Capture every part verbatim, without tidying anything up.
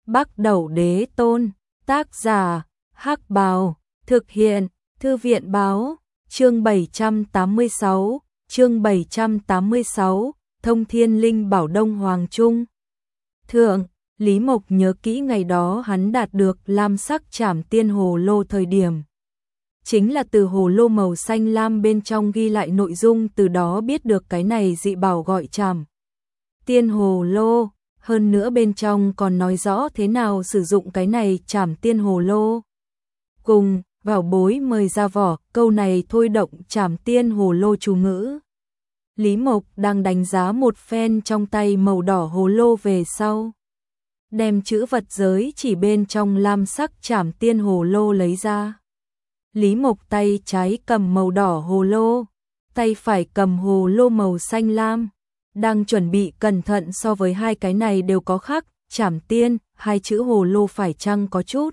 Bắc Đẩu Đế Tôn, tác giả, Hắc Bào, thực hiện, Thư viện Báo, chương bảy trăm tám mươi sáu, chương bảy trăm tám mươi sáu, Thông Thiên Linh Bảo Đông Hoàng Trung. Thượng, Lý Mộc nhớ kỹ ngày đó hắn đạt được lam sắc trảm tiên hồ lô thời điểm. Chính là từ hồ lô màu xanh lam bên trong ghi lại nội dung, từ đó biết được cái này dị bảo gọi trảm tiên hồ lô, hơn nữa bên trong còn nói rõ thế nào sử dụng cái này trảm tiên hồ lô. Cùng, vào bối mời ra vỏ, câu này thôi động trảm tiên hồ lô chú ngữ. Lý Mộc đang đánh giá một phen trong tay màu đỏ hồ lô về sau. Đem chữ vật giới chỉ bên trong lam sắc trảm tiên hồ lô lấy ra. Lý Mộc tay trái cầm màu đỏ hồ lô, tay phải cầm hồ lô màu xanh lam. Đang chuẩn bị cẩn thận so với hai cái này đều có khác, trảm tiên, hai chữ hồ lô phải chăng có chút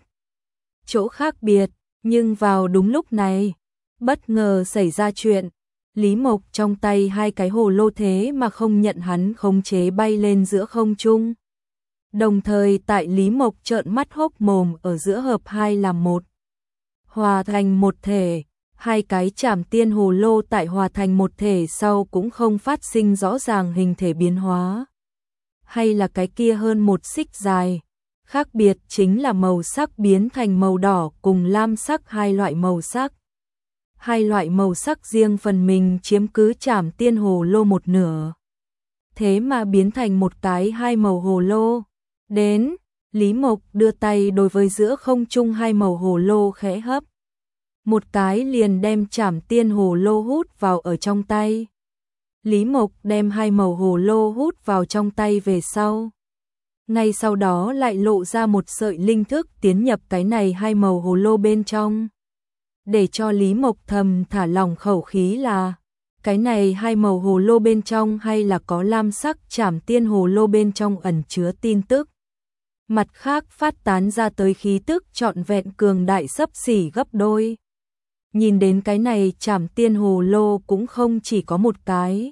chỗ khác biệt, nhưng vào đúng lúc này, bất ngờ xảy ra chuyện. Lý Mộc trong tay hai cái hồ lô thế mà không nhận hắn khống chế bay lên giữa không trung. Đồng thời tại Lý Mộc trợn mắt hốc mồm ở giữa hợp hai làm một. Hòa thành một thể, hai cái trảm tiên hồ lô tại hòa thành một thể sau cũng không phát sinh rõ ràng hình thể biến hóa. Hay là cái kia hơn một xích dài, khác biệt chính là màu sắc biến thành màu đỏ cùng lam sắc hai loại màu sắc. Hai loại màu sắc riêng phần mình chiếm cứ trảm tiên hồ lô một nửa. Thế mà biến thành một cái hai màu hồ lô. Đến, Lý Mộc đưa tay đối với giữa không trung hai màu hồ lô khẽ hấp. Một cái liền đem trảm tiên hồ lô hút vào ở trong tay. Lý Mộc đem hai màu hồ lô hút vào trong tay về sau. Ngay sau đó lại lộ ra một sợi linh thức tiến nhập cái này hai màu hồ lô bên trong. Để cho Lý Mộc thầm thả lỏng khẩu khí là, cái này hai màu hồ lô bên trong hay là có lam sắc trảm tiên hồ lô bên trong ẩn chứa tin tức. Mặt khác phát tán ra tới khí tức trọn vẹn cường đại xấp xỉ gấp đôi. Nhìn đến cái này trảm tiên hồ lô cũng không chỉ có một cái.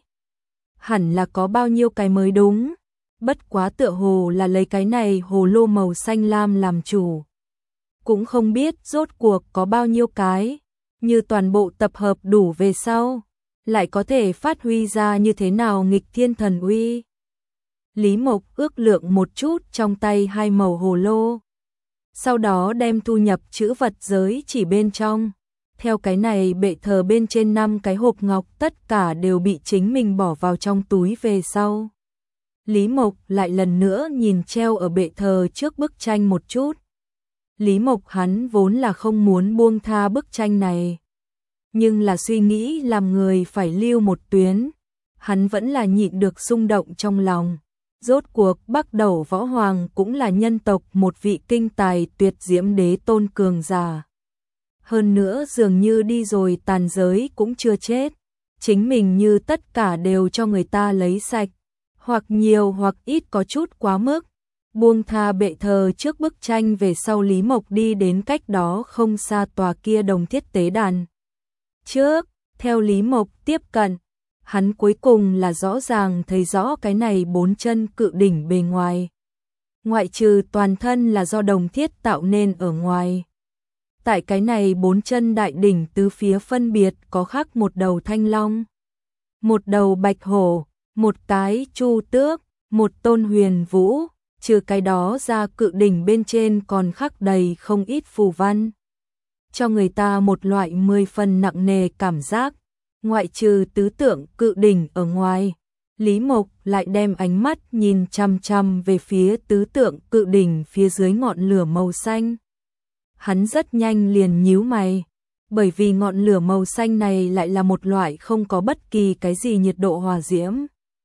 Hẳn là có bao nhiêu cái mới đúng. Bất quá tựa hồ là lấy cái này hồ lô màu xanh lam làm chủ. Cũng không biết rốt cuộc có bao nhiêu cái. Như toàn bộ tập hợp đủ về sau, lại có thể phát huy ra như thế nào nghịch thiên thần uy. Lý Mộc ước lượng một chút trong tay hai màu hồ lô. Sau đó đem thu nhập chữ vật giới chỉ bên trong. Theo cái này bệ thờ bên trên năm cái hộp ngọc tất cả đều bị chính mình bỏ vào trong túi về sau. Lý Mộc lại lần nữa nhìn treo ở bệ thờ trước bức tranh một chút. Lý Mộc hắn vốn là không muốn buông tha bức tranh này. Nhưng là suy nghĩ làm người phải lưu một tuyến. Hắn vẫn là nhịn được xung động trong lòng. Rốt cuộc Bắc Đẩu Võ Hoàng cũng là nhân tộc một vị kinh tài tuyệt diễm đế tôn cường giả. Hơn nữa dường như đi rồi tàn giới cũng chưa chết. Chính mình như tất cả đều cho người ta lấy sạch. Hoặc nhiều hoặc ít có chút quá mức. Buông tha bệ thờ trước bức tranh về sau, Lý Mộc đi đến cách đó không xa tòa kia đồng thiết tế đàn. Trước, theo Lý Mộc tiếp cận, hắn cuối cùng là rõ ràng thấy rõ cái này bốn chân cự đỉnh bề ngoài. Ngoại trừ toàn thân là do đồng thiết tạo nên ở ngoài. Tại cái này bốn chân đại đỉnh tứ phía phân biệt có khắc một đầu thanh long, một đầu bạch hổ, một cái chu tước, một tôn huyền vũ. Trừ cái đó ra cự đỉnh bên trên còn khắc đầy không ít phù văn. Cho người ta một loại mười phần nặng nề cảm giác. Ngoại trừ tứ tượng cự đỉnh ở ngoài, Lý Mộc lại đem ánh mắt nhìn chăm chăm về phía tứ tượng cự đỉnh phía dưới ngọn lửa màu xanh. Hắn rất nhanh liền nhíu mày, bởi vì ngọn lửa màu xanh này lại là một loại không có bất kỳ cái gì nhiệt độ hòa diễm.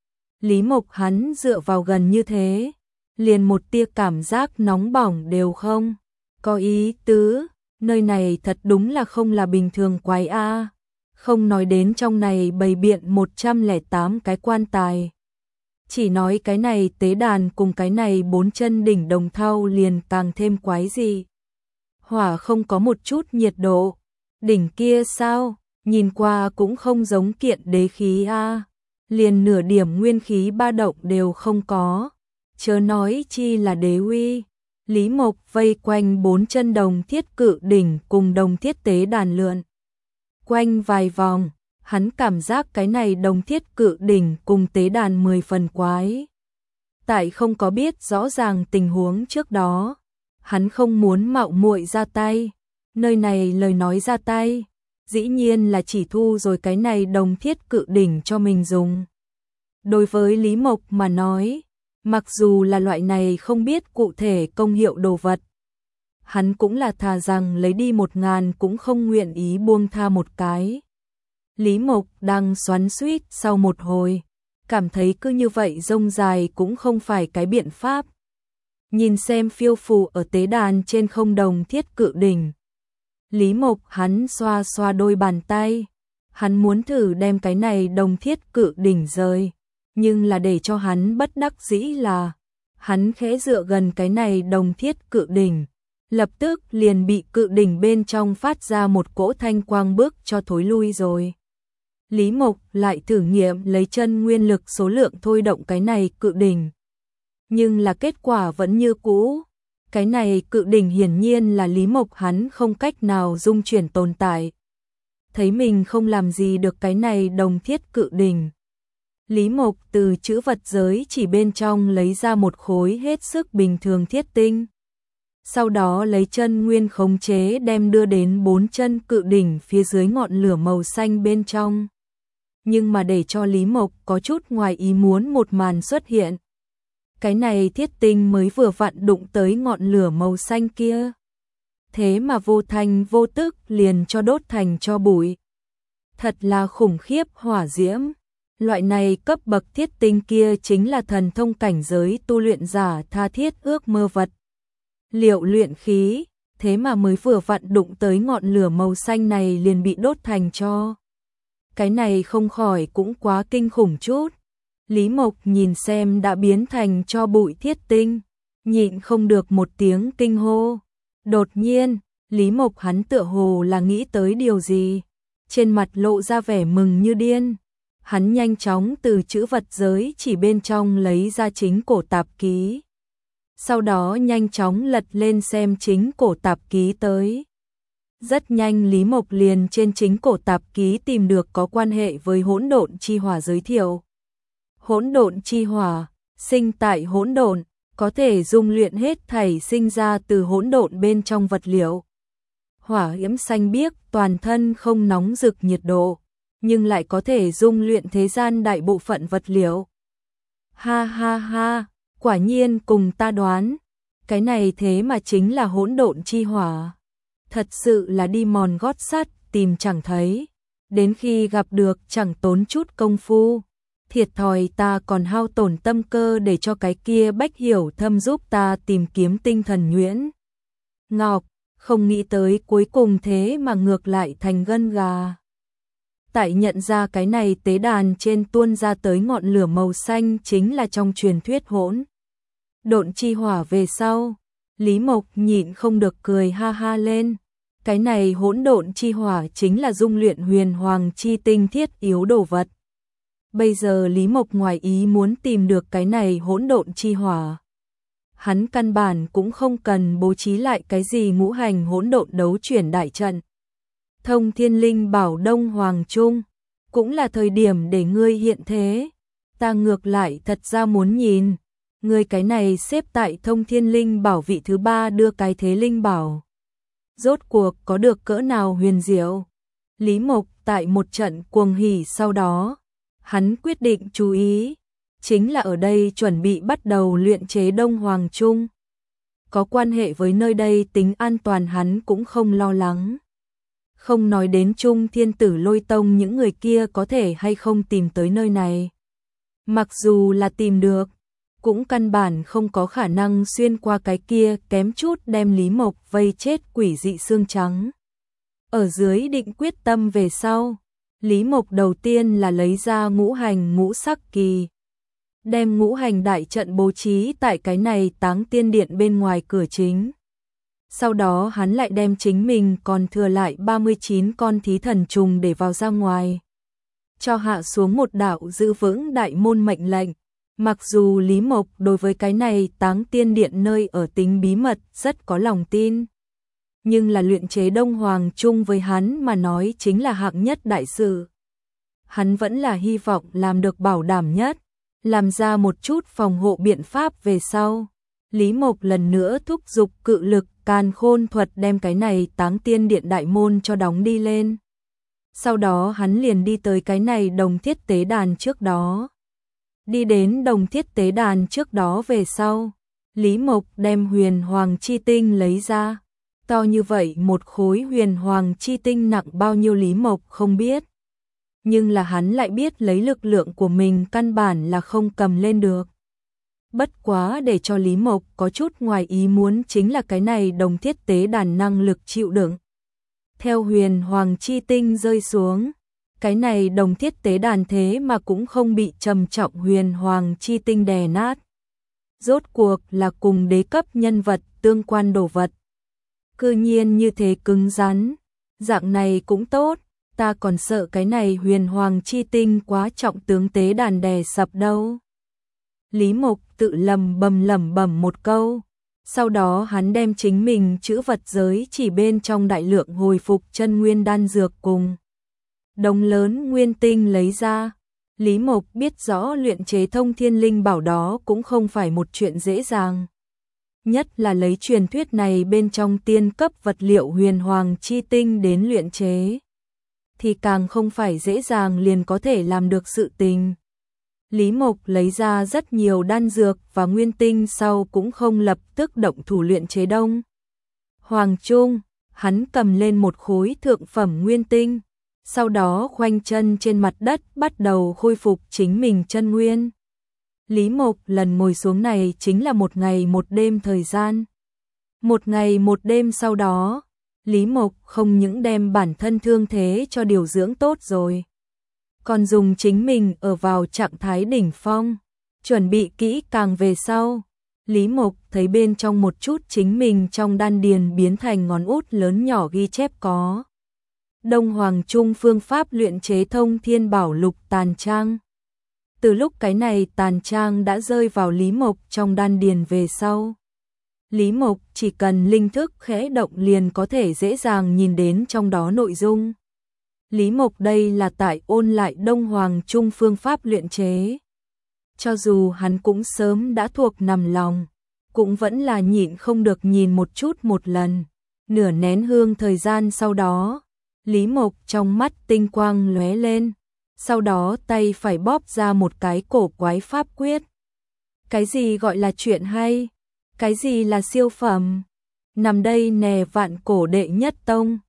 Lý Mộc hắn dựa vào gần như thế, liền một tia cảm giác nóng bỏng đều không có ý tứ. Nơi này thật đúng là không là bình thường quái a. Không nói đến trong này bày biện một trăm lẻ tám cái quan tài. Chỉ nói cái này tế đàn cùng cái này bốn chân đỉnh đồng thau liền càng thêm quái gì. Hỏa không có một chút nhiệt độ. Đỉnh kia sao, nhìn qua cũng không giống kiện đế khí a. Liền nửa điểm nguyên khí ba động đều không có. Chớ nói chi là đế uy. Lý Mộc vây quanh bốn chân đồng thiết cự đỉnh cùng đồng thiết tế đàn lượn quanh vài vòng, hắn cảm giác cái này đồng thiết cự đỉnh cùng tế đàn mười phần quái. Tại không có biết rõ ràng tình huống trước đó, hắn không muốn mạo muội ra tay, nơi này lời nói ra tay, dĩ nhiên là chỉ thu rồi cái này đồng thiết cự đỉnh cho mình dùng. Đối với Lý Mộc mà nói, mặc dù là loại này không biết cụ thể công hiệu đồ vật, hắn cũng là thà rằng lấy đi một ngàn cũng không nguyện ý buông tha một cái. Lý Mộc đang xoắn xuýt sau một hồi, cảm thấy cứ như vậy rông dài cũng không phải cái biện pháp. Nhìn xem phiêu phù ở tế đàn trên không đồng thiết cự đỉnh. Lý Mộc hắn xoa xoa đôi bàn tay, hắn muốn thử đem cái này đồng thiết cự đỉnh rơi, nhưng là để cho hắn bất đắc dĩ là, hắn khẽ dựa gần cái này đồng thiết cự đỉnh, lập tức liền bị cự đỉnh bên trong phát ra một cỗ thanh quang bước cho thối lui rồi. Lý Mộc lại thử nghiệm lấy chân nguyên lực số lượng thôi động cái này cự đỉnh. Nhưng là kết quả vẫn như cũ. Cái này cự đỉnh hiển nhiên là Lý Mộc hắn không cách nào dung chuyển tồn tại. Thấy mình không làm gì được cái này đồng thiết cự đỉnh. Lý Mộc từ chữ vật giới chỉ bên trong lấy ra một khối hết sức bình thường thiết tinh. Sau đó lấy chân nguyên khống chế đem đưa đến bốn chân cự đỉnh phía dưới ngọn lửa màu xanh bên trong. Nhưng mà để cho Lý Mộc có chút ngoài ý muốn một màn xuất hiện. Cái này thiết tinh mới vừa vặn đụng tới ngọn lửa màu xanh kia. Thế mà vô thanh vô tức liền cho đốt thành cho bụi. Thật là khủng khiếp hỏa diễm. Loại này cấp bậc thiết tinh kia chính là thần thông cảnh giới tu luyện giả tha thiết ước mơ vật. Liệu luyện khí, thế mà mới vừa vặn đụng tới ngọn lửa màu xanh này liền bị đốt thành tro. Cái này không khỏi cũng quá kinh khủng chút. Lý Mộc nhìn xem đã biến thành cho bụi thiết tinh, nhịn không được một tiếng kinh hô. Đột nhiên, Lý Mộc hắn tựa hồ là nghĩ tới điều gì, trên mặt lộ ra vẻ mừng như điên. Hắn nhanh chóng từ chữ vật giới chỉ bên trong lấy ra chính cổ tạp ký. Sau đó nhanh chóng lật lên xem chính cổ tạp ký tới. Rất nhanh Lý Mộc liền trên chính cổ tạp ký tìm được có quan hệ với hỗn độn chi hỏa giới thiệu. Hỗn độn chi hỏa, sinh tại hỗn độn, có thể dung luyện hết thảy sinh ra từ hỗn độn bên trong vật liệu. Hỏa yếm xanh biếc, toàn thân không nóng rực nhiệt độ, nhưng lại có thể dung luyện thế gian đại bộ phận vật liệu. Ha ha ha, quả nhiên cùng ta đoán, cái này thế mà chính là hỗn độn chi hỏa. Thật sự là đi mòn gót sắt, tìm chẳng thấy, đến khi gặp được chẳng tốn chút công phu. Thiệt thòi ta còn hao tổn tâm cơ để cho cái kia Bách Hiểu Thâm giúp ta tìm kiếm tinh thần nhuyễn ngọc, không nghĩ tới cuối cùng thế mà ngược lại thành gân gà. Tại nhận ra cái này tế đàn trên tuôn ra tới ngọn lửa màu xanh chính là trong truyền thuyết hỗn độn chi hỏa về sau, Lý Mộc nhịn không được cười ha ha lên. Cái này hỗn độn chi hỏa chính là dung luyện huyền hoàng chi tinh thiết yếu đồ vật. Bây giờ Lý Mộc ngoài ý muốn tìm được cái này hỗn độn chi hỏa. Hắn căn bản cũng không cần bố trí lại cái gì ngũ hành hỗn độn đấu chuyển đại trận. Thông Thiên Linh bảo Đông Hoàng Trung, cũng là thời điểm để ngươi hiện thế. Ta ngược lại thật ra muốn nhìn, ngươi cái này xếp tại Thông Thiên Linh bảo vị thứ ba đưa cái thế linh bảo. Rốt cuộc có được cỡ nào huyền diệu. Lý Mộc tại một trận cuồng hỉ sau đó, hắn quyết định chú ý, chính là ở đây chuẩn bị bắt đầu luyện chế Đông Hoàng Trung. Có quan hệ với nơi đây tính an toàn hắn cũng không lo lắng. Không nói đến Trung Thiên Tử Lôi Tông những người kia có thể hay không tìm tới nơi này. Mặc dù là tìm được, cũng căn bản không có khả năng xuyên qua cái kia kém chút đem Lý Mộc vây chết quỷ dị xương trắng. Ở dưới định quyết tâm về sau, Lý Mộc đầu tiên là lấy ra ngũ hành ngũ sắc kỳ. Đem ngũ hành đại trận bố trí tại cái này Táng Tiên Điện bên ngoài cửa chính. Sau đó hắn lại đem chính mình còn thừa lại ba mươi chín con thí thần trùng để vào ra ngoài. Cho hạ xuống một đạo giữ vững đại môn mệnh lệnh. Mặc dù Lý Mộc đối với cái này Táng Tiên Điện nơi ở tính bí mật rất có lòng tin, nhưng là luyện chế Đông Hoàng Trung với hắn mà nói chính là hạng nhất đại sự. Hắn vẫn là hy vọng làm được bảo đảm nhất, làm ra một chút phòng hộ biện pháp về sau. Lý Mộc lần nữa thúc giục cự lực càn khôn thuật đem cái này Táng Tiên Điện đại môn cho đóng đi lên. Sau đó hắn liền đi tới cái này đồng thiết tế đàn trước đó. Đi đến đồng thiết tế đàn trước đó về sau, Lý Mộc đem huyền hoàng chi tinh lấy ra. To như vậy một khối huyền hoàng chi tinh nặng bao nhiêu Lý Mộc không biết. Nhưng là hắn lại biết lấy lực lượng của mình căn bản là không cầm lên được. Bất quá để cho Lý Mộc có chút ngoài ý muốn chính là cái này đồng thiết tế đàn năng lực chịu đựng. Theo huyền hoàng chi tinh rơi xuống, cái này đồng thiết tế đàn thế mà cũng không bị trầm trọng huyền hoàng chi tinh đè nát. Rốt cuộc là cùng đế cấp nhân vật tương quan đồ vật. Cư nhiên như thế cứng rắn, dạng này cũng tốt, ta còn sợ cái này huyền hoàng chi tinh quá trọng tướng tế đàn đè sập đâu. Lý Mộc tự lầm bầm lẩm bẩm một câu, sau đó hắn đem chính mình chữ vật giới chỉ bên trong đại lượng hồi phục chân nguyên đan dược cùng đống lớn nguyên tinh lấy ra. Lý Mộc biết rõ luyện chế thông thiên linh bảo đó cũng không phải một chuyện dễ dàng. Nhất là lấy truyền thuyết này bên trong tiên cấp vật liệu huyền hoàng chi tinh đến luyện chế, thì càng không phải dễ dàng liền có thể làm được sự tình. Lý Mộc lấy ra rất nhiều đan dược và nguyên tinh sau cũng không lập tức động thủ luyện chế Đông Hoàng Trung, hắn cầm lên một khối thượng phẩm nguyên tinh, sau đó khoanh chân trên mặt đất bắt đầu khôi phục chính mình chân nguyên. Lý Mộc lần ngồi xuống này chính là một ngày một đêm thời gian. Một ngày một đêm sau đó, Lý Mộc không những đem bản thân thương thế cho điều dưỡng tốt rồi, còn dùng chính mình ở vào trạng thái đỉnh phong, chuẩn bị kỹ càng về sau. Lý Mộc thấy bên trong một chút chính mình trong đan điền biến thành ngón út lớn nhỏ ghi chép có Đông Hoàng Trung phương pháp luyện chế thông thiên bảo lục tàn trang. Từ lúc cái này tàn trang đã rơi vào Lý Mộc trong đan điền về sau, Lý Mộc chỉ cần linh thức khẽ động liền có thể dễ dàng nhìn đến trong đó nội dung. Lý Mộc đây là tại ôn lại Đông Hoàng Trung phương pháp luyện chế. Cho dù hắn cũng sớm đã thuộc nằm lòng, cũng vẫn là nhịn không được nhìn một chút một lần. Nửa nén hương thời gian sau đó, Lý Mộc trong mắt tinh quang lóe lên, sau đó tay phải bóp ra một cái cổ quái pháp quyết. Cái gì gọi là chuyện hay? Cái gì là siêu phẩm? Nằm đây nè vạn cổ đệ nhất tông,